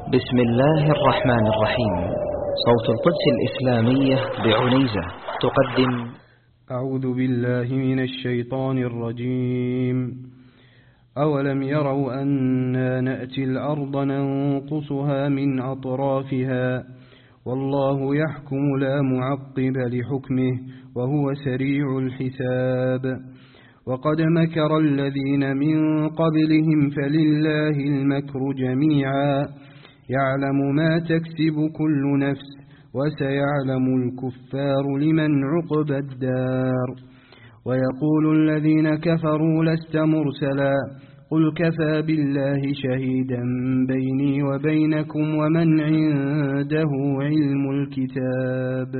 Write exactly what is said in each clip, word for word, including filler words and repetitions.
بسم الله الرحمن الرحيم. صوت القدس الإسلامية بعنيزة تقدم. أعوذ بالله من الشيطان الرجيم. أولم يروا أنا نأتي الأرض ننقصها من أطرافها والله يحكم لا معقب لحكمه وهو سريع الحساب. وقد مكر الذين من قبلهم فلله المكر جميعا يعلم ما تكسب كل نفس وسيعلم الكفار لمن عقبى الدار. ويقول الذين كفروا لست مرسلا قل كفى بالله شهيدا بيني وبينكم ومن عنده علم الكتاب.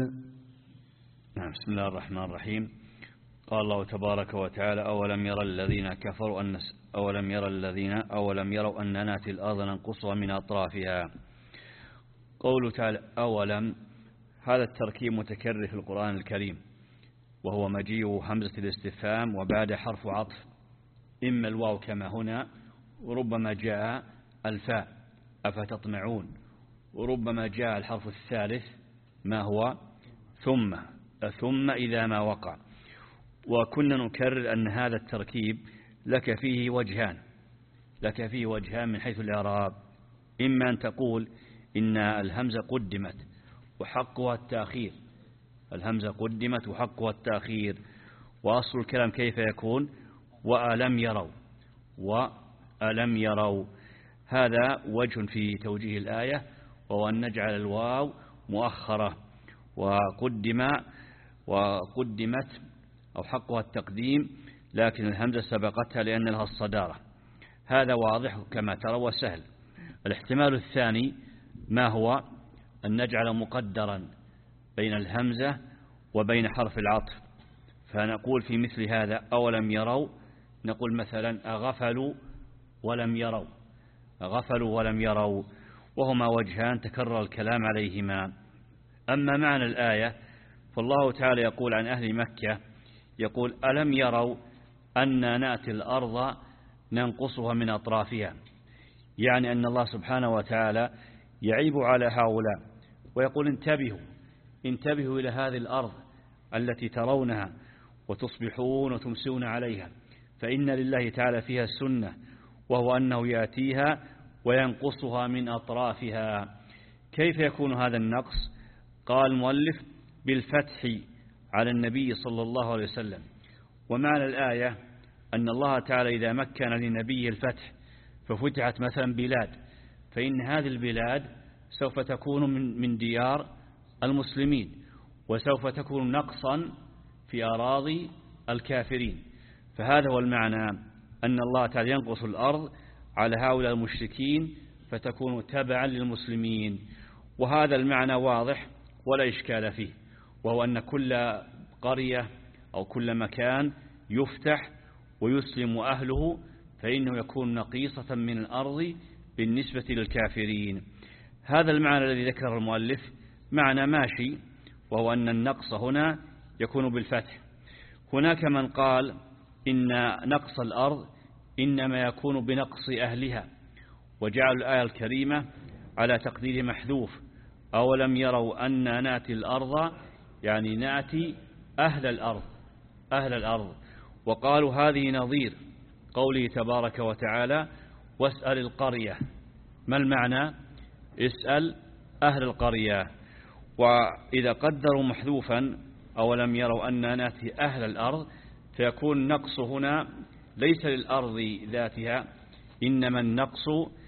بسم الله الرحمن الرحيم. قال الله تبارك وتعالى: أولم يرى الذين كفروا أن أولم يرى الذين أولم يروا أن نأتي الأرض ننقصها من أطرافها. قوله تعالى أولم، هذا التركيب متكرر في القرآن الكريم، وهو مجيء همزة الاستفهام وبعد حرف عطف، إما الواو كما هنا، وربما جاء الفاء أفتطمعون، وربما جاء الحرف الثالث ما هو ثم ثم إذا ما وقع. وكنا نكرر أن هذا التركيب لك فيه وجهان لك فيه وجهان من حيث الإعراب. إما أن تقول إن الهمزة قدمت وحقها التأخير، الهمزة قدمت وحقها التأخير، وأصل الكلام كيف يكون؟ وألم يروا وألم يروا. هذا وجه في توجيه الآية، وهو أن نجعل الواو مؤخرة وقدم وقدمت أو حقها التقديم، لكن الهمزة سبقتها لأن لها الصدارة. هذا واضح كما ترى وسهل. الاحتمال الثاني ما هو؟ أن نجعل مقدرا بين الهمزة وبين حرف العطف، فنقول في مثل هذا أولم يروا، نقول مثلا أغفلوا ولم يروا، أغفلوا ولم يروا، وهما وجهان تكرر الكلام عليهما. أما معنى الآية فالله تعالى يقول عن أهل مكة، يقول ألم يروا أن نأتي الأرض ننقصها من أطرافها، يعني أن الله سبحانه وتعالى يعيب على هؤلاء ويقول انتبهوا انتبهوا إلى هذه الأرض التي ترونها وتصبحون وتمسون عليها، فإن لله تعالى فيها السنة، وهو أنه يأتيها وينقصها من أطرافها. كيف يكون هذا النقص؟ قال المؤلف بالفتح على النبي صلى الله عليه وسلم. ومعنى الآية أن الله تعالى إذا مكن لنبيه الفتح ففتحت مثلا بلاد، فإن هذه البلاد سوف تكون من من ديار المسلمين، وسوف تكون نقصا في أراضي الكافرين. فهذا هو المعنى، أن الله تعالى ينقص الأرض على هؤلاء المشركين فتكون تبعا للمسلمين. وهذا المعنى واضح ولا إشكال فيه، وهو أن كل قرية أو كل مكان يفتح ويسلم أهله فإنه يكون نقيصة من الأرض بالنسبة للكافرين. هذا المعنى الذي ذكره المؤلف معنى ماشي، وهو أن النقص هنا يكون بالفتح. هناك من قال إن نقص الأرض إنما يكون بنقص أهلها، وجعل الآية الكريمة على تقدير محذوف، أولم يروا أن نأتي الأرض يعني نأتي أهل الأرض أهل الأرض وقالوا هذه نظير قوله تبارك وتعالى واسأل القرية. ما المعنى؟ اسأل أهل القرية. وإذا قدروا محذوفا أولم يروا أن نأتي أهل الأرض فيكون النقص هنا ليس للأرض ذاتها، إنما النقص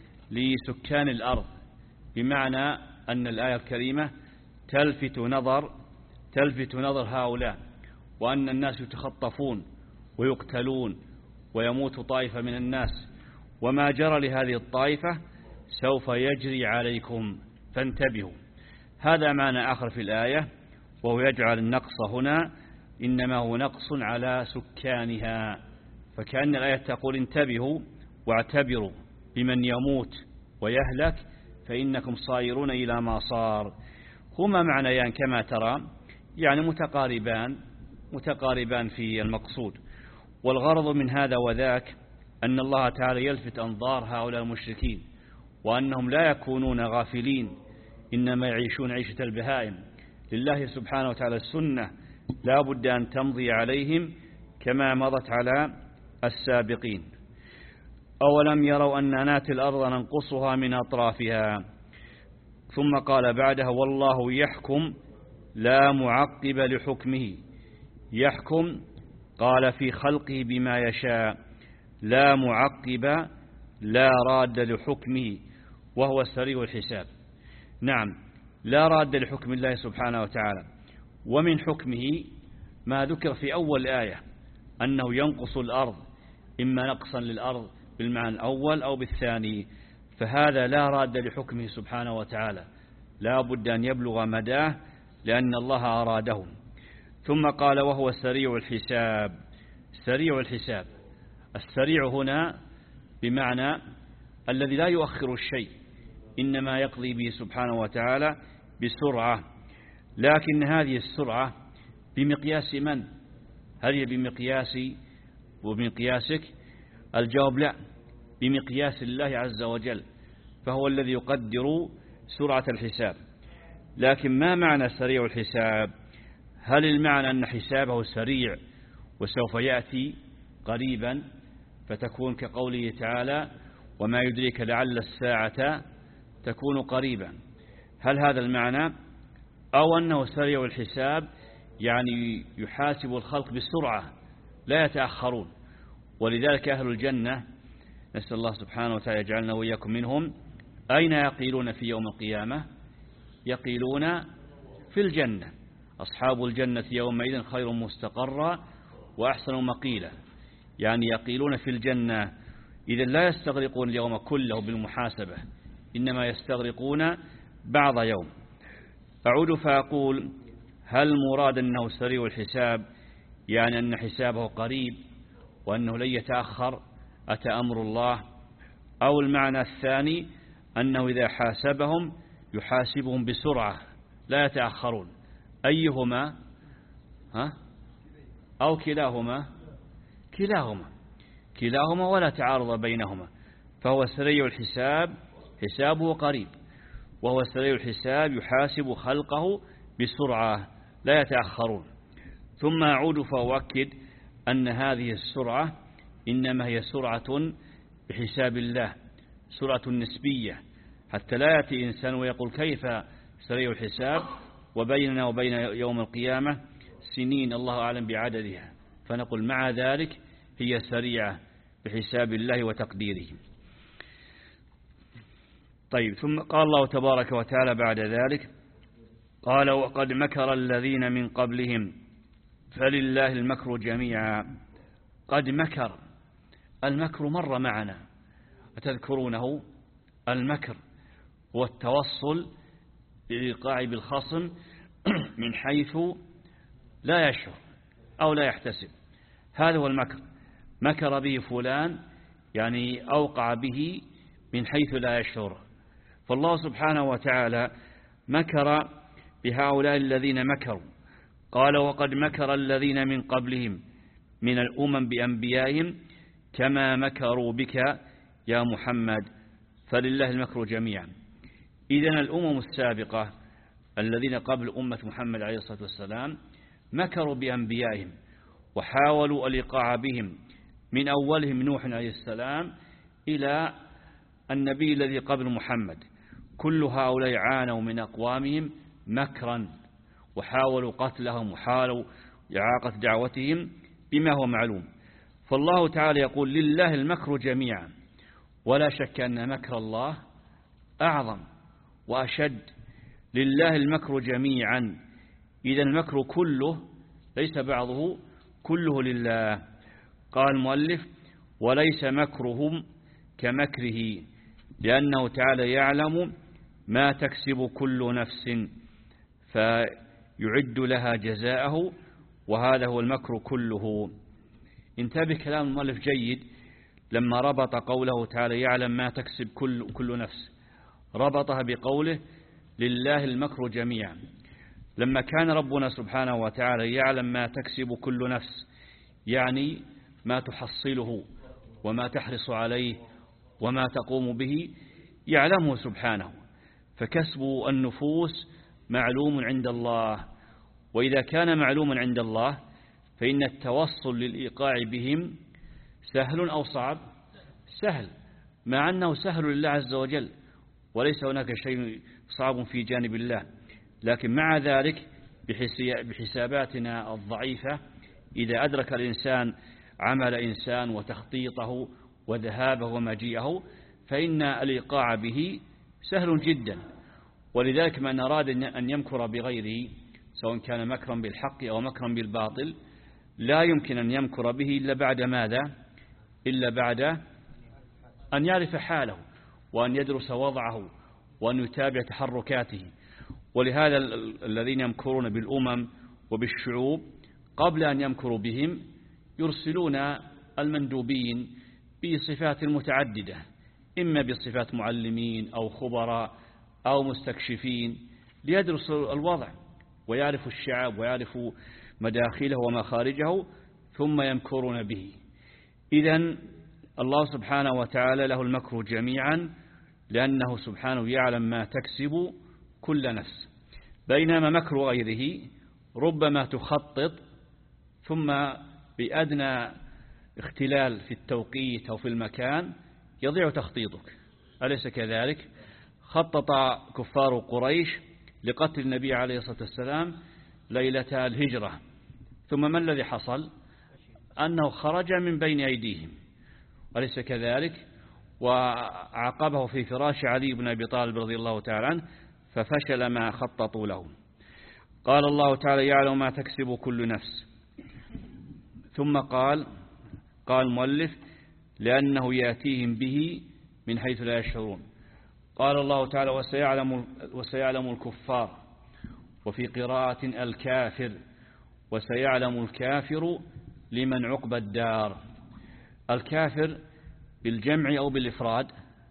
لسكان الأرض، بمعنى أن الآية الكريمة تلفت نظر تلفت نظر هؤلاء، وأن الناس يتخطفون ويقتلون ويموت طائفة من الناس، وما جرى لهذه الطائفة سوف يجري عليكم فانتبهوا. هذا معنى آخر في الآية، وهو يجعل النقص هنا إنما هو نقص على سكانها، فكأن الآية تقول انتبهوا واعتبروا بمن يموت ويهلك فإنكم صائرون إلى ما صار. هما معنيان كما ترى، يعني متقاربان متقاربان في المقصود. والغرض من هذا وذاك أن الله تعالى يلفت أنظار هؤلاء المشركين وأنهم لا يكونون غافلين إنما يعيشون عيشة البهائم. لله سبحانه وتعالى السنة لا بد أن تمضي عليهم كما مضت على السابقين. أولم يروا أن ناتي الأرض ننقصها من أطرافها. ثم قال بعدها والله يحكم لا معقب لحكمه. يحكم قال في خلقه بما يشاء، لا معقب لا راد لحكمه وهو سريع الحساب. نعم، لا راد لحكم الله سبحانه وتعالى. ومن حكمه ما ذكر في أول آية أنه ينقص الأرض، إما نقصا للأرض بالمعنى الأول أو بالثاني، فهذا لا راد لحكمه سبحانه وتعالى، لا بد أن يبلغ مداه لأن الله أراده. ثم قال وهو سريع الحساب. سريع الحساب، السريع هنا بمعنى الذي لا يؤخر الشيء، إنما يقضي به سبحانه وتعالى بسرعة. لكن هذه السرعة بمقياس من؟ هل هي بمقياسي وبمقياسك؟ الجواب لا، بمقياس الله عز وجل، فهو الذي يقدر سرعة الحساب. لكن ما معنى سريع الحساب؟ هل المعنى أن حسابه سريع وسوف يأتي قريبا فتكون كقوله تعالى وما يدريك لعل الساعة تكون قريبا؟ هل هذا المعنى؟ أو أنه سريع الحساب يعني يحاسب الخلق بسرعة لا يتأخرون. ولذلك أهل الجنة نسأل الله سبحانه وتعالى يجعلنا وإياكم منهم، أين يقيلون في يوم القيامة؟ يقيلون في الجنة. أصحاب الجنة يومئذ خير مستقرا وأحسن مقيلا، يعني يقيلون في الجنة. إذا لا يستغرقون اليوم كله بالمحاسبة، إنما يستغرقون بعض يوم. أعود فأقول هل مراد أنه سريع الحساب يعني أن حسابه قريب وأنه لن يتأخر أتى أمر الله، أو المعنى الثاني أنه إذا حاسبهم يحاسبهم بسرعة لا يتأخرون؟ أيهما؟ ها؟ أو كلاهما؟ كلاهما كلاهما ولا تعارض بينهما. فهو سريع الحساب حسابه قريب، وهو سريع الحساب يحاسب خلقه بسرعة لا يتأخرون. ثم أعود فأؤكد أن هذه السرعة إنما هي سرعة بحساب الله، سرعة نسبية، حتى لا يأتي إنسان ويقول كيف سريع الحساب وبيننا وبين يوم القيامة سنين الله أعلم بعددها، فنقول مع ذلك هي سريعة بحساب الله وتقديره. طيب، ثم قال الله تبارك وتعالى بعد ذلك قال وقد مكر الذين من قبلهم فلله المكر جميعا. قد مكر، المكر مر معنا أتذكرونه؟ المكر هو التوصل للإيقاع بالخصم من حيث لا يشعر أو لا يحتسب، هذا هو المكر. مكر به فلان يعني أوقع به من حيث لا يشعر. فالله سبحانه وتعالى مكر بهؤلاء الذين مكروا. قال وقد مكر الذين من قبلهم من الأمم بأنبيائهم كما مكروا بك يا محمد فلله المكر جميعا. إذن الأمم السابقة الذين قبل أمة محمد عليه الصلاة والسلام مكروا بأنبيائهم وحاولوا الإيقاع بهم، من أولهم نوح عليه السلام إلى النبي الذي قبل محمد. كل هؤلاء عانوا من أقوامهم مكرا وحاولوا قتلهم وحاولوا إعاقة دعوتهم بما هو معلوم. فالله تعالى يقول لله المكر جميعا، ولا شك أن مكر الله أعظم وأشد. لله المكر جميعا، إذا المكر كله ليس بعضه، كله لله. قال المؤلف وليس مكرهم كمكره، لأنه تعالى يعلم ما تكسب كل نفس فيعد لها جزاءه، وهذا هو المكر كله. انتبه كلام المؤلف جيد لما ربط قوله تعالى يعلم ما تكسب كل, كل نفس، ربطها بقوله لله المكر جميعا. لما كان ربنا سبحانه وتعالى يعلم ما تكسب كل نفس، يعني ما تحصله وما تحرص عليه وما تقوم به، يعلمه سبحانه، فكسب النفوس معلوم عند الله، وإذا كان معلوما عند الله فإن التوصل للإيقاع بهم سهل أو صعب؟ سهل، مع أنه سهل لله عز وجل، وليس هناك شيء صعب في جانب الله، لكن مع ذلك بحساباتنا الضعيفة إذا أدرك الإنسان عمل إنسان وتخطيطه وذهابه ومجيئه فإن الإيقاع به سهل جدا. ولذلك من أراد أن يمكر بغيره سواء كان مكرا بالحق أو مكرا بالباطل لا يمكن أن يمكر به إلا بعد ماذا؟ إلا بعد أن يعرف حاله وأن يدرس وضعه وأن يتابع تحركاته. ولهذا الذين يمكرون بالأمم وبالشعوب قبل أن يمكروا بهم يرسلون المندوبين بصفات متعددة، إما بصفات معلمين أو خبراء أو مستكشفين ليدرسوا الوضع ويعرفوا الشعب ويعرفوا مداخله ومخارجه ثم يمكرون به. إذن الله سبحانه وتعالى له المكر جميعا لأنه سبحانه يعلم ما تكسب كل نفس، بينما مكر غيره ربما تخطط ثم بأدنى اختلال في التوقيت أو في المكان يضيع تخطيطك، أليس كذلك؟ خطط كفار قريش لقتل النبي عليه الصلاة والسلام ليلة الهجرة، ثم ما الذي حصل؟ أنه خرج من بين أيديهم، أليس كذلك؟ وعقبه في فراش علي بن أبي طالب رضي الله تعالى عنه ففشل ما خططوا له. قال الله تعالى يعلم ما تكسب كل نفس، ثم قال قال المؤلف لأنه يأتيهم به من حيث لا يشعرون. قال الله تعالى وسيعلم, وسيعلم الكفار، وفي قراءة الكافر، وسيعلم الكافر لمن عقب الدار. الكافر بالجمع أو بالإفراد؟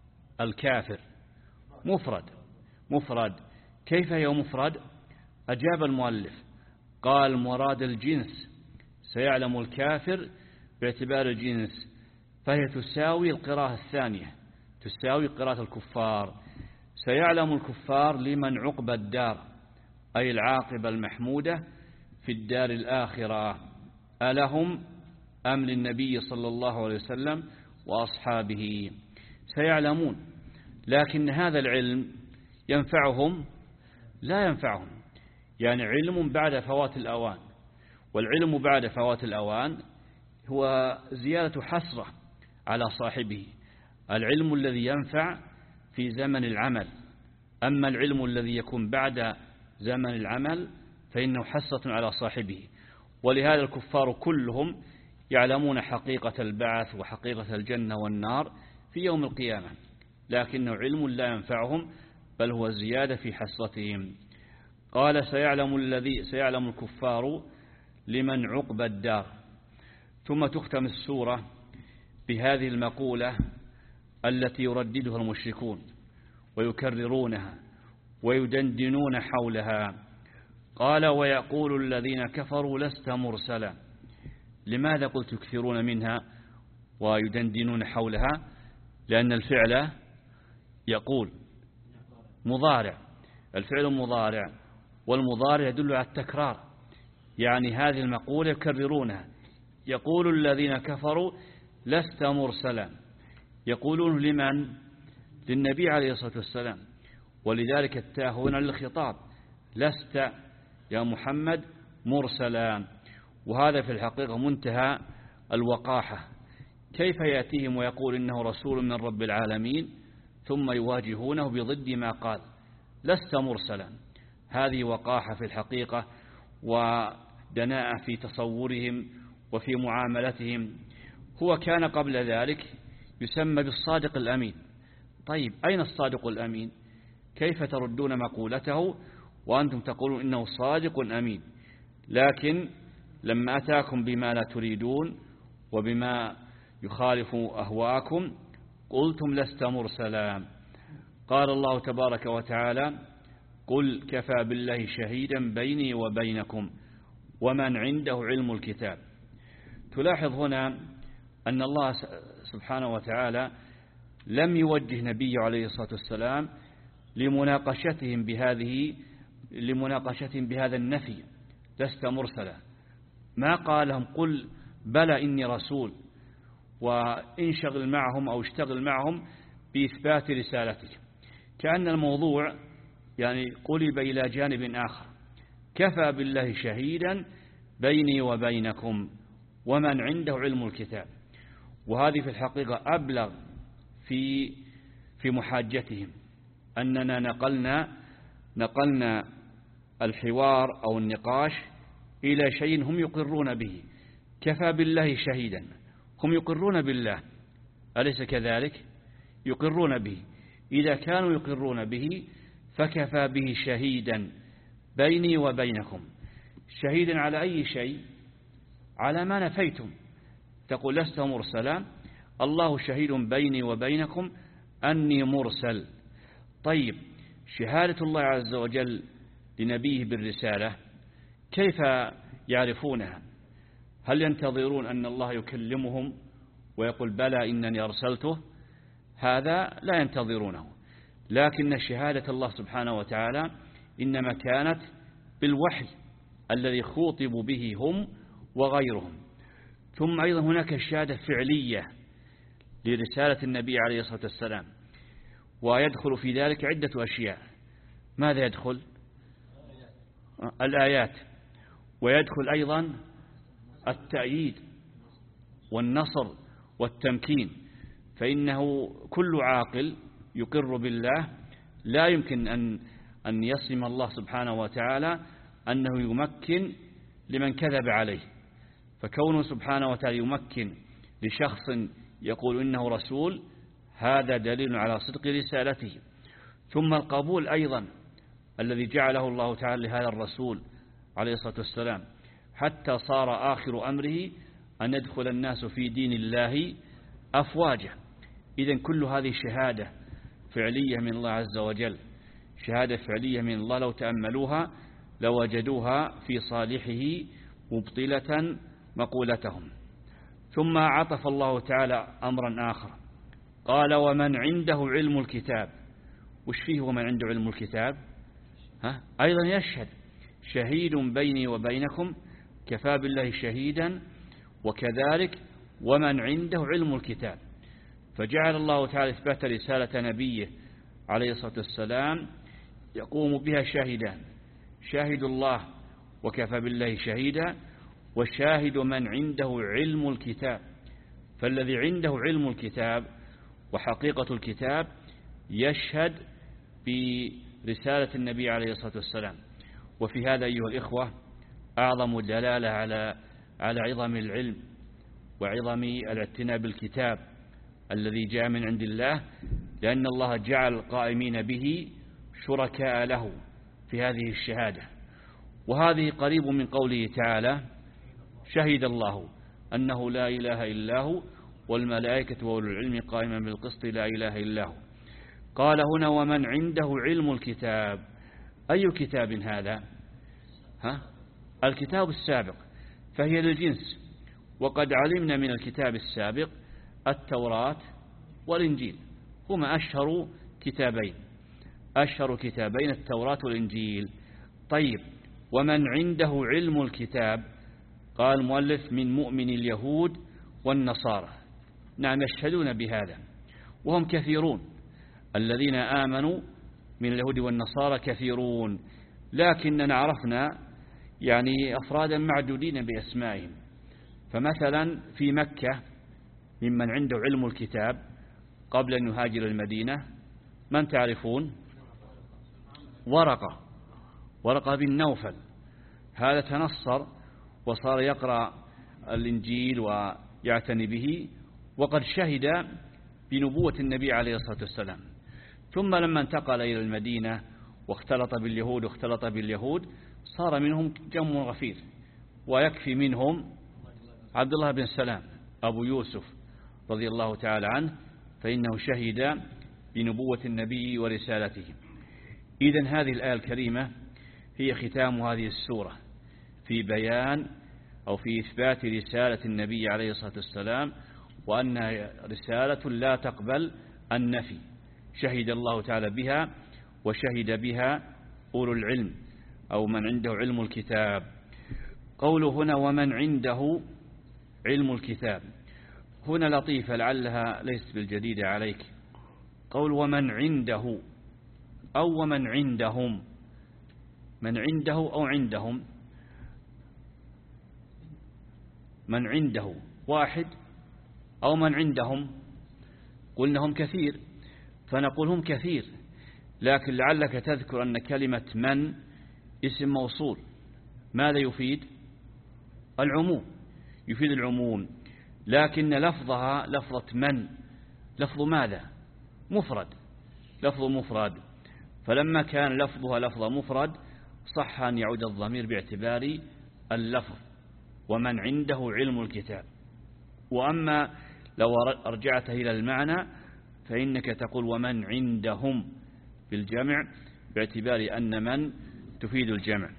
الكافر مفرد مفرد كيف هي مفرد؟ أجاب المؤلف قال مراد الجنس، سيعلم الكافر باعتبار الجنس، فهي تساوي القراءة الثانية، تساوي قراءة الكفار. سيعلم الكفار لمن عقب الدار، أي العاقبة المحمودة في الدار الآخرة، ألهم أم للنبي صلى الله عليه وسلم وأصحابه. سيعلمون، لكن هذا العلم ينفعهم؟ لا ينفعهم، يعني علم بعد فوات الأوان، والعلم بعد فوات الأوان هو زيادة حسرة على صاحبه. العلم الذي ينفع في زمن العمل، أما العلم الذي يكون بعد زمن العمل فإنه حسرة على صاحبه. ولهذا الكفار كلهم يعلمون حقيقة البعث وحقيقة الجنة والنار في يوم القيامة، لكنه علم لا ينفعهم بل هو زيادة في حسرتهم. قال سيعلم الذي سيعلم الكفار لمن عقب الدار. ثم تختم السورة بهذه المقولة التي يرددها المشركون ويكررونها ويدندنون حولها. قال ويقول الذين كفروا لست مرسلا. لماذا قلت يكثرون منها ويدندنون حولها؟ لأن الفعل يقول مضارع، الفعل مضارع، والمضارع يدل على التكرار، يعني هذه المقولة يكررونها. يقول الذين كفروا لست مرسلا، يقولون لمن؟ للنبي عليه الصلاة والسلام، ولذلك التاء هنا للخطاب، لست يا محمد مرسلا. وهذا في الحقيقة منتهى الوقاحة. كيف يأتيهم ويقول إنه رسول من رب العالمين ثم يواجهونه بضد ما قال لست مرسلا؟ هذه وقاحة في الحقيقة ودناءة في تصورهم وفي معاملتهم. هو كان قبل ذلك يسمى بالصادق الأمين. طيب أين الصادق الأمين؟ كيف تردون مقولته وأنتم تقولون إنه صادق أمين؟ لكن لما أتاكم بما لا تريدون وبما يخالف أهواءكم قلتم لست مرسلا. قال الله تبارك وتعالى قل كفى بالله شهيدا بيني وبينكم ومن عنده علم الكتاب. تلاحظ هنا أن الله سبحانه وتعالى لم يوجه نبيه عليه الصلاة والسلام لمناقشتهم بهذه لمناقشتهم بهذا النفي لست مرسلا. ما قال لهم قل بلى إني رسول وانشغل معهم أو اشتغل معهم بإثبات رسالتك، كأن الموضوع يعني قلب إلى جانب آخر. كفى بالله شهيدا بيني وبينكم ومن عنده علم الكتاب. وهذه في الحقيقة أبلغ في في محاجتهم، أننا نقلنا نقلنا الحوار أو النقاش إلى شيء هم يقرون به. كفى بالله شهيدا، هم يقرون بالله، أليس كذلك؟ يقرون به. إذا كانوا يقرون به فكفى به شهيدا بيني وبينكم. شهيدا على أي شيء؟ على ما نفيتم. تقول لست مرسلا، الله شهيد بيني وبينكم أني مرسل. طيب، شهادة الله عز وجل لنبيه بالرسالة كيف يعرفونها؟ هل ينتظرون أن الله يكلمهم ويقول بلى إنني أرسلته؟ هذا لا ينتظرونه. لكن شهادة الله سبحانه وتعالى إنما كانت بالوحي الذي خوطبوا به هم وغيرهم. ثم أيضا هناك شهادة فعلية لرسالة النبي عليه الصلاة والسلام، ويدخل في ذلك عدة أشياء. ماذا يدخل؟ الآيات، ويدخل أيضا التأييد والنصر والتمكين. فإنه كل عاقل يقر بالله لا يمكن أن أن يصم الله سبحانه وتعالى أنه يمكن لمن كذب عليه. فكونه سبحانه وتعالى يمكن لشخص يقول إنه رسول، هذا دليل على صدق رسالته. ثم القبول أيضا الذي جعله الله تعالى لهذا الرسول عليه الصلاة والسلام، حتى صار آخر أمره أن يدخل الناس في دين الله أفواجا. إذن كل هذه شهادة فعلية من الله عز وجل، شهادة فعلية من الله لو تأملوها لوجدوها في صالحه مبطلة مقولتهم. ثم عطف الله تعالى أمرا آخر، قال ومن عنده علم الكتاب. وش فيه ومن عنده علم الكتاب؟ ها؟ أيضا يشهد شهيد بيني وبينكم كفى بالله شهيدا، وكذلك ومن عنده علم الكتاب. فجعل الله تعالى إثبات رسالة نبيه عليه الصلاة والسلام يقوم بها شاهدان: شاهد الله وكفى بالله شهيدا، وشاهد من عنده علم الكتاب. فالذي عنده علم الكتاب وحقيقة الكتاب يشهد برسالة النبي عليه الصلاة والسلام. وفي هذا أيها الإخوة أعظم دلالة على على عظم العلم وعظم الاعتناء بالكتاب الذي جاء من عند الله، لأن الله جعل القائمين به شركاء له في هذه الشهادة. وهذه قريب من قوله تعالى: شهد الله أنه لا إله إلا هو والملائكة وأولو العلم قائما بالقسط لا إله إلا هو. قال هنا ومن عنده علم الكتاب. أي كتاب هذا؟ ها؟ الكتاب السابق، فهي للجنس. وقد علمنا من الكتاب السابق التوراة والإنجيل، هما أشهر كتابين أشهر كتابين التوراة والإنجيل. طيب، ومن عنده علم الكتاب، قال المؤلف من مؤمن اليهود والنصارى. نعم، يشهدون بهذا وهم كثيرون، الذين آمنوا من اليهود والنصارى كثيرون، لكننا عرفنا يعني أفرادا معدودين بأسمائهم. فمثلا في مكة ممن عنده علم الكتاب قبل أن يهاجر المدينة من تعرفون؟ ورقة ورقة بن نوفل. هذا تنصر وصار يقرأ الإنجيل ويعتني به، وقد شهد بنبوة النبي عليه الصلاة والسلام. ثم لما انتقل إلى المدينة واختلط باليهود واختلط باليهود صار منهم جم غفير، ويكفي منهم عبد الله بن سلام أبو يوسف رضي الله تعالى عنه، فإنه شهد بنبوة النبي ورسالته. إذن هذه الآية الكريمة هي ختام هذه السورة في بيان أو في إثبات رسالة النبي عليه الصلاة والسلام، وأنها رسالة لا تقبل النفي، شهد الله تعالى بها وشهد بها أولو العلم أو من عنده علم الكتاب. قوله هنا ومن عنده علم الكتاب هنا لطيفة لعلها ليست بالجديدة عليك. قول ومن عنده أو ومن عندهم، من عنده أو عندهم، من عنده واحد أو من عندهم، قلنا هم كثير فنقول هم كثير، لكن لعلك تذكر أن كلمة من اسم موصول ماذا يفيد؟ العموم، يفيد العموم، لكن لفظها لفظة من لفظ ماذا؟ مفرد، لفظ مفرد، فلما كان لفظها لفظ مفرد صح أن يعود الضمير باعتبار اللفظ ومن عنده علم الكتاب. وأما لو أرجعت إلى المعنى فإنك تقول ومن عندهم بالجمع باعتبار أن من تفيد الجمع.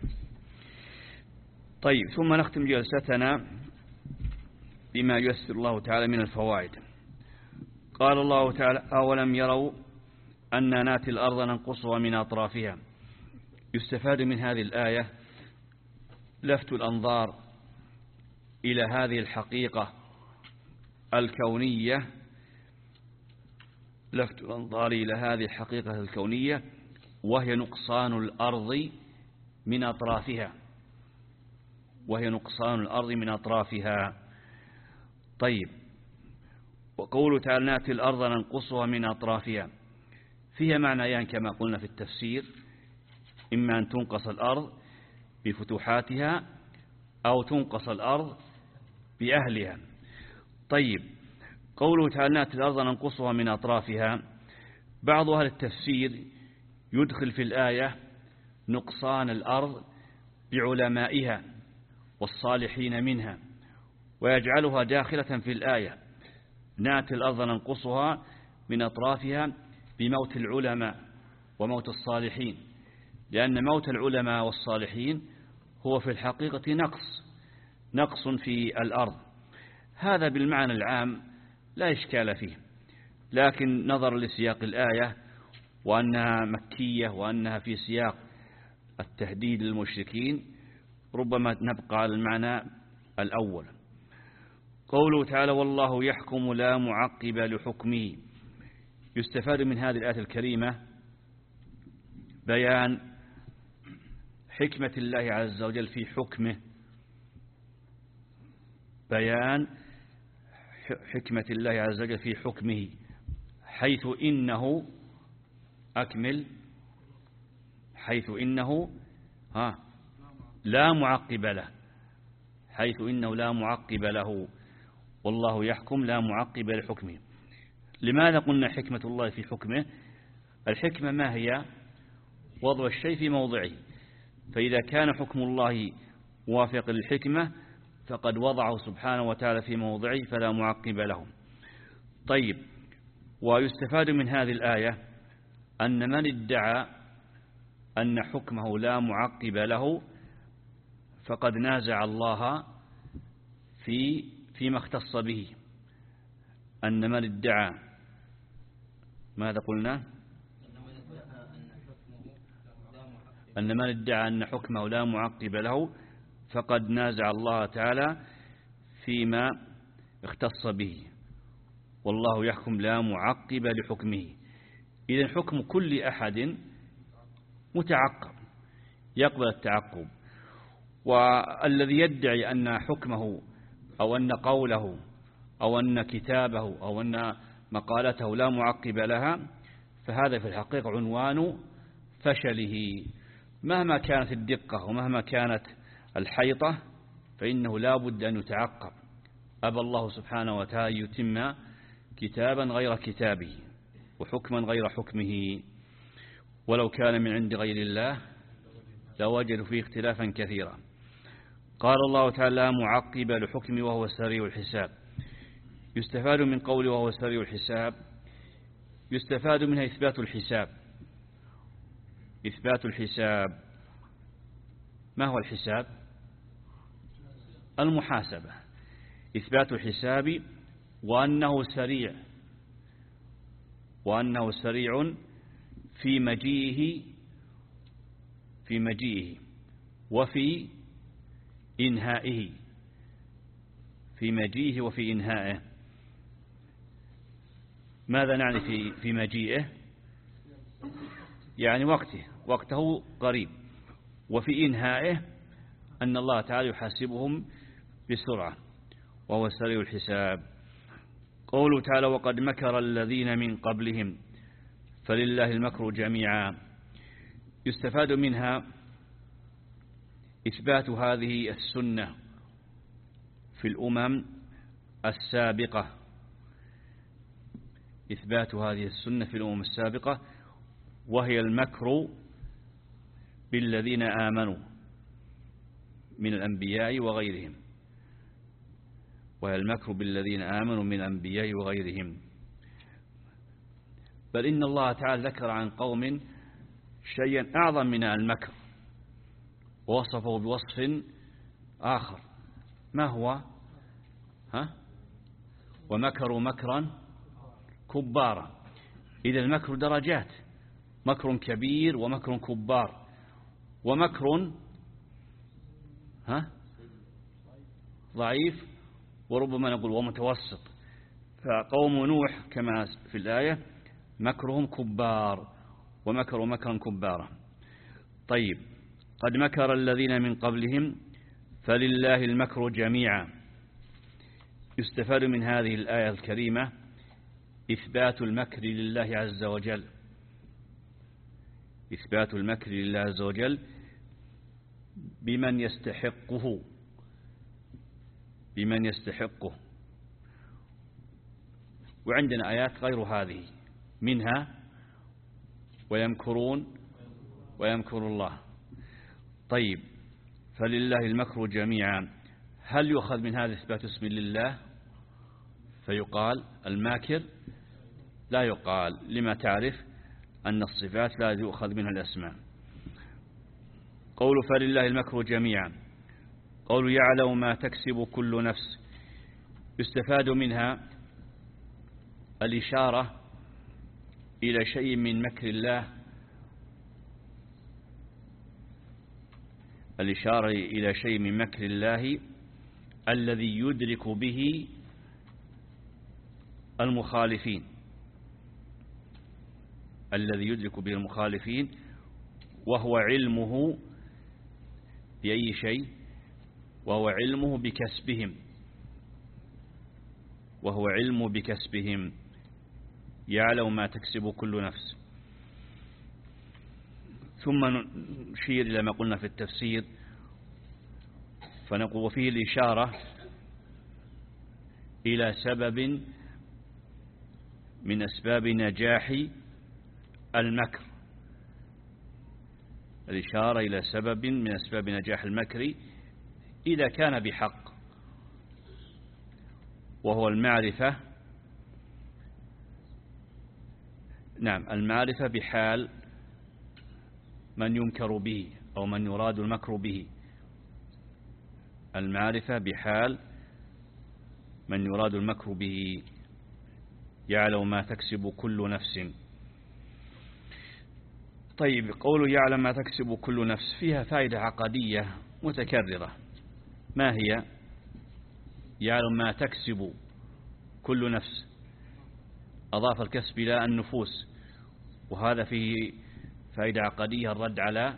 طيب، ثم نختم جلستنا بما ييسر الله تعالى من الفوائد. قال الله تعالى أولم يروا أن ناتي الأرض ننقصها من أطرافها. يستفاد من هذه الآية لفت الأنظار إلى هذه الحقيقة الكونية، لفت الأنظار إلى هذه الحقيقة الكونية وهي نقصان الأرض من أطرافها، وهي نقصان الأرض من أطرافها. طيب، وقوله تعالى ناتي الأرض ننقصها من أطرافها فيها معنيان كما قلنا في التفسير، إما أن تنقص الأرض بفتوحاتها أو تنقص الأرض بأهلها. طيب، قوله تعالى ناتي الأرض ننقصها من أطرافها، بعض أهل التفسير يدخل في الآية نقصان الأرض بعلمائها والصالحين منها ويجعلها داخلة في الآية، ناتي الأرض ننقصها من أطرافها بموت العلماء وموت الصالحين، لأن موت العلماء والصالحين هو في الحقيقة نقص نقص في الأرض. هذا بالمعنى العام لا إشكال فيه، لكن نظر لسياق الآية وأنها مكية وأنها في سياق التهديد للمشركين ربما نبقى على المعنى الأول. قوله تعالى والله يحكم لا معقب لحكمه، يستفاد من هذه الآية الكريمة بيان حكمة الله عز وجل في حكمه، بيان حكمة الله عز وجل في حكمه، حيث إنه أكمل حيث إنه ها لا معقب له، حيث إنه لا معقب له، والله يحكم لا معقب لحكمه. لماذا قلنا حكمة الله في حكمه؟ الحكمة ما هي؟ وضع الشيء في موضعه، فإذا كان حكم الله موافق للحكمة فقد وضعه سبحانه وتعالى في موضعه فلا معقب له. طيب، ويستفاد من هذه الآية أن من ادعى أن حكمه لا معقب له فقد نازع الله في فيما اختص به. أن من ادعى ماذا قلنا؟ أن من ادعى أن حكمه لا معقب له فقد نازع الله تعالى فيما اختص به، والله يحكم لا معقب لحكمه. إذن حكم كل أحد متعقب يقبل التعقب، والذي يدعي أن حكمه أو أن قوله أو أن كتابه أو أن مقالته لا معقب لها فهذا في الحقيقة عنوان فشله، مهما كانت الدقة ومهما كانت الحيطة فإنه لا بد أن يتعقب. أبى الله سبحانه وتعالى يتم كتابا غير كتابه وحكما غير حكمه، ولو كان من عند غير الله لوجدوا فيه اختلافا كثيرا. قال الله تعالى لا معقب لحكمه وهو سريع الحساب. يستفاد من قوله وهو سريع الحساب، يستفاد منها إثبات الحساب. إثبات الحساب، ما هو الحساب؟ المحاسبة. إثبات الحساب وأنه سريع وأنه سريع في مجيئه في مجيئه وفي إنهائه في مجيئه وفي إنهائه. ماذا نعني في في مجيئه؟ يعني وقته وقته قريب. وفي إنهائه أن الله تعالى يحاسبهم بسرعة وهو سريع الحساب. قوله تعالى وقد مكر الذين من قبلهم فلله المكر جميعا. يستفاد منها إثبات هذه السنة في الأمم السابقة إثبات هذه السنة في الأمم السابقة وهي المكر بالذين آمنوا من الأنبياء وغيرهم وهي المكر بالذين آمنوا من الأنبياء وغيرهم. بل إن الله تعالى ذكر عن قوم شيئا أعظم من المكر ووصفه بوصف آخر. ما هو؟ ها؟ ومكروا مكرا كبارا. إذا المكر درجات، مكر كبير ومكر كبار ومكر ها ضعيف وربما نقول ومتوسط. فقوم نوح كما في الآية مكرهم كبار ومكروا مكرا كبارا. طيب قد مكر الذين من قبلهم فلله المكر جميعا. يستفاد من هذه الآية الكريمة إثبات المكر لله عز وجل إثبات المكر لله عز وجل بمن يستحقه بمن يستحقه. وعندنا آيات غير هذه منها ويمكرون ويمكر الله. طيب فلله المكر جميعا. هل يؤخذ من هذا إثبات اسم لله فيقال الماكر؟ لا يقال، لما تعرف أن الصفات لا يؤخذ منها الأسماء. قول فلله المكر جميعا. قول يعلم ما تكسب كل نفس. يستفاد منها الإشارة إلى شيء من مكر الله الإشارة إلى شيء من مكر الله الذي يدرك به المخالفين الذي يدرك به المخالفين وهو علمه بأي شيء؟ وهو علمه بكسبهم وهو علم بكسبهم. يعلم ما تكسب كل نفس. ثم نشير إلى ما قلنا في التفسير فنقول وفيه الإشارة إلى سبب من أسباب نجاح المكر الإشارة إلى سبب من أسباب نجاح المكر إذا كان بحق وهو المعرفة نعم المعرفة بحال من يمكر به أو من يراد المكر به المعرفة بحال من يراد المكر به. يعلم ما تكسب كل نفس. طيب قول يعلم ما تكسب كل نفس فيها فائدة عقدية متكررة. ما هي؟ يعلم ما تكسب كل نفس أضاف الكسب إلى النفوس وهذا فيه فائدة عقدية الرد على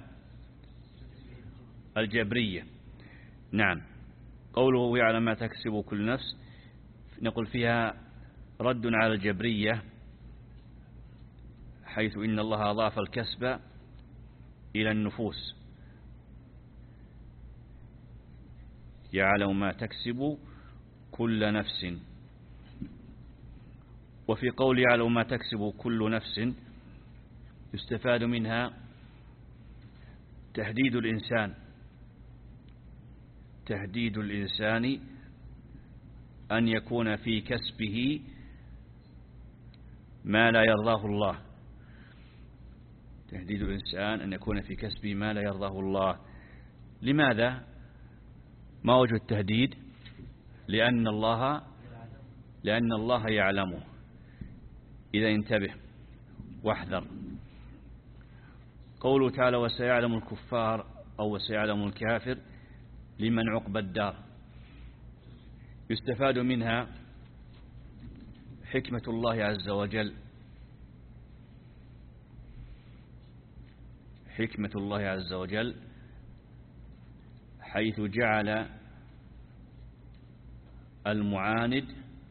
الجبرية. نعم قوله يعلم ما تكسب كل نفس نقول فيها رد على الجبرية حيث إن الله أضاف الكسب إلى النفوس. يعلم ما تكسب كل نفس. وفي قول يعلم ما تكسب كل نفس يستفاد منها تهديد الإنسان تهديد الإنسان أن يكون في كسبه ما لا يرضاه الله تهديد الإنسان أن يكون في كسبه ما لا يرضاه الله. لماذا؟ ما وجه التهديد؟ لأن الله لأن الله يعلمه. إذا انتبه واحذر. قوله تعالى وسيعلم الكفار أو وسيعلم الكافر لمن عقبى الدار، يستفاد منها حكمة الله عز وجل، حكمة الله عز وجل حيث جعل المعاند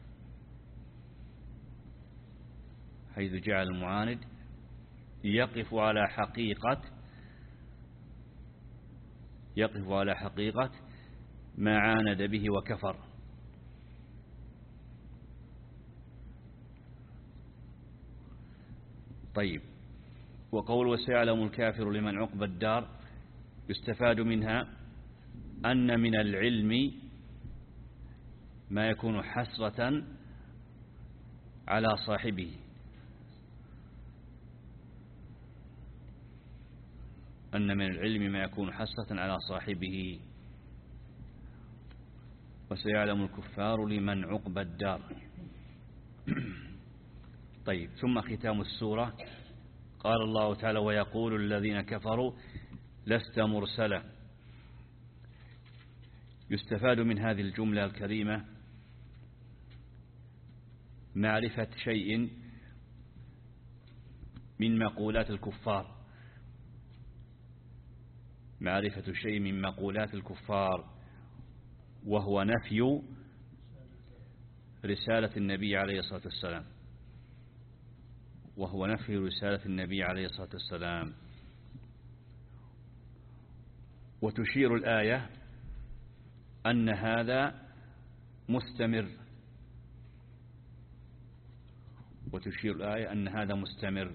حيث جعل المعاند يقف على حقيقة يقف على حقيقة ما عاند به وكفر. طيب، وقول وسيعلم الكافر لمن عقبى الدار يستفاد منها أن من العلم ما يكون حسرة على صاحبه، أن من العلم ما يكون حسرة على صاحبه. وسيعلم الكفار لمن عقبى الدار. طيب، ثم ختام السورة قال الله تعالى ويقول الذين كفروا لست مرسلا. يستفاد من هذه الجملة الكريمة معرفة شيء من مقولات الكفار، معرفة شيء من مقولات الكفار، وهو نفي رسالة النبي عليه الصلاة والسلام وهو نفي رسالة النبي عليه الصلاة والسلام. وتشير الآية أن هذا مستمر وتشير الآية أن هذا مستمر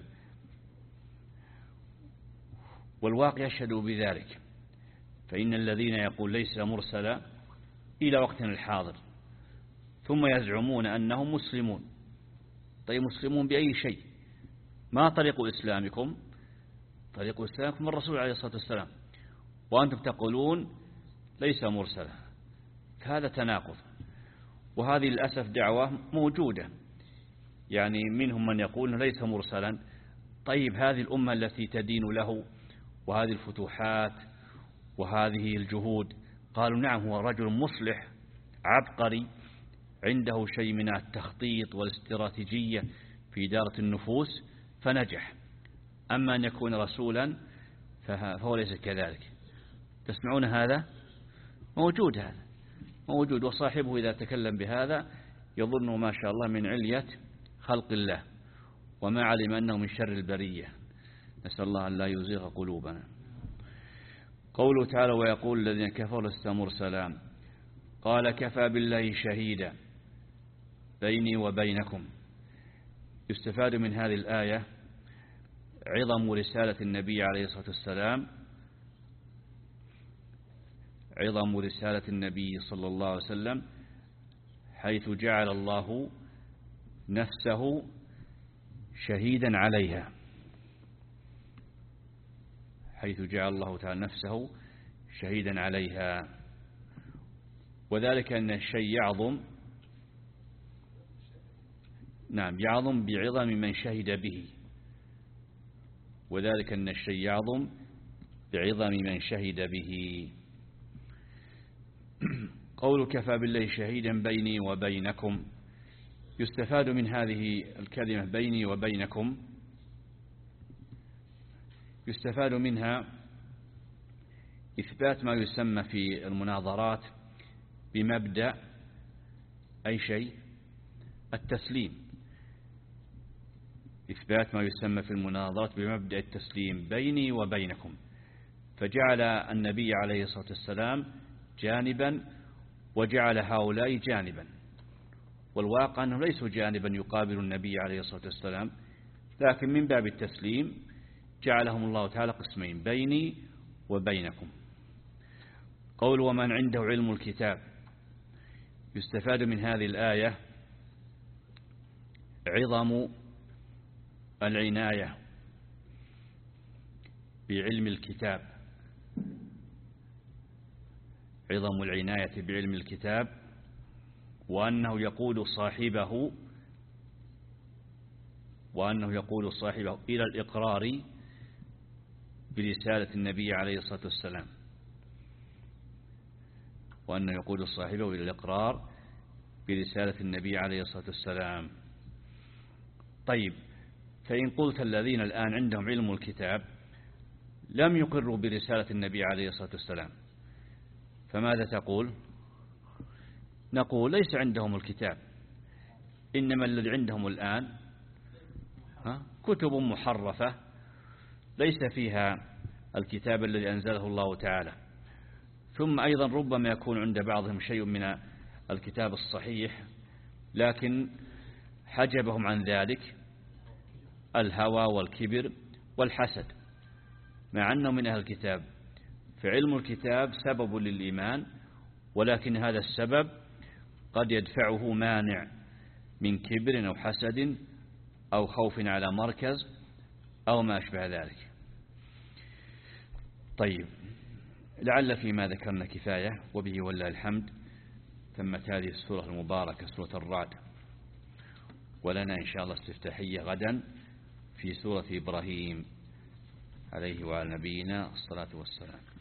والواقع يشهد بذلك. فإن الذين يقول ليس مرسلا إلى وقتنا الحاضر ثم يزعمون أنهم مسلمون. طيب، مسلمون بأي شيء؟ ما طريق إسلامكم؟ طريق إسلامكم الرسول عليه الصلاة والسلام، وأنتم تقولون ليس مرسلا. هذا تناقض، وهذه للأسف دعوة موجودة، يعني منهم من يقول ليس مرسلا. طيب، هذه الأمة التي تدين له وهذه الفتوحات وهذه الجهود، قالوا نعم هو رجل مصلح عبقري عنده شيء من التخطيط والاستراتيجية في إدارة النفوس فنجح. أما أن يكون رسولا فهو ليس كذلك. تسمعون هذا؟ موجود، هذا موجود. وصاحبه إذا تكلم بهذا يظن ما شاء الله من علية خلق الله، وما علم أنه من شر البرية. نسأل الله أن لا يزيغ قلوبنا. قوله تعالى ويقول الذين كفروا لست مرسلا، قال كفى بالله شهيدا بيني وبينكم. يستفاد من هذه الآية عظم رسالة النبي عليه الصلاة والسلام، عظم رسالة النبي صلى الله عليه وسلم، حيث جعل الله نفسه شهيدا عليها، حيث جعل الله تعالى نفسه شهيدا عليها. وذلك أن الشيء يعظم، نعم يعظم بعظم من شهد به، وذلك أن الشيء يعظم بعظم من شهد به. قول كفى بالله شهيدا بيني وبينكم، يستفاد من هذه الكلمة بيني وبينكم، يستفاد منها إثبات ما يسمى في المناظرات بمبدأ أي شيء التسليم، إثبات ما يسمى في المناظرات بمبدأ التسليم بيني وبينكم. فجعل النبي عليه الصلاة والسلام جانبا وجعل هؤلاء جانبا، والواقع أنه ليسوا جانبا يقابل النبي عليه الصلاة والسلام، لكن من باب التسليم جعلهم الله تعالى قسمين بيني وبينكم. قول ومن عنده علم الكتاب، يستفاد من هذه الآية عظم العناية بعلم الكتاب، عظم العناية بعلم الكتاب، وأنه يقود صاحبه وأنه يقول صاحبه إلى الإقرار برسالة النبي عليه الصلاة والسلام، وأنه يقول صاحبه إلى الإقرار برسالة النبي عليه الصلاة والسلام. طيب، فإن قلت الذين الآن عندهم علم الكتاب لم يقروا برسالة النبي عليه الصلاة والسلام، فماذا تقول؟ نقول ليس عندهم الكتاب، إنما الذي عندهم الآن كتب محرفة ليس فيها الكتاب الذي أنزله الله تعالى. ثم أيضا ربما يكون عند بعضهم شيء من الكتاب الصحيح، لكن حجبهم عن ذلك الهوى والكبر والحسد، مع أنه من أهل الكتاب. فعلم الكتاب سبب للإيمان، ولكن هذا السبب قد يدفعه مانع من كبر أو حسد أو خوف على مركز أو ما أشبه ذلك. طيب، لعل فيما ذكرنا كفاية، وبه والله الحمد. تمت هذه السورة المباركة سورة الرعد، ولنا إن شاء الله استفتاحية غدا في سورة إبراهيم عليه وعلى نبينا الصلاة والسلام.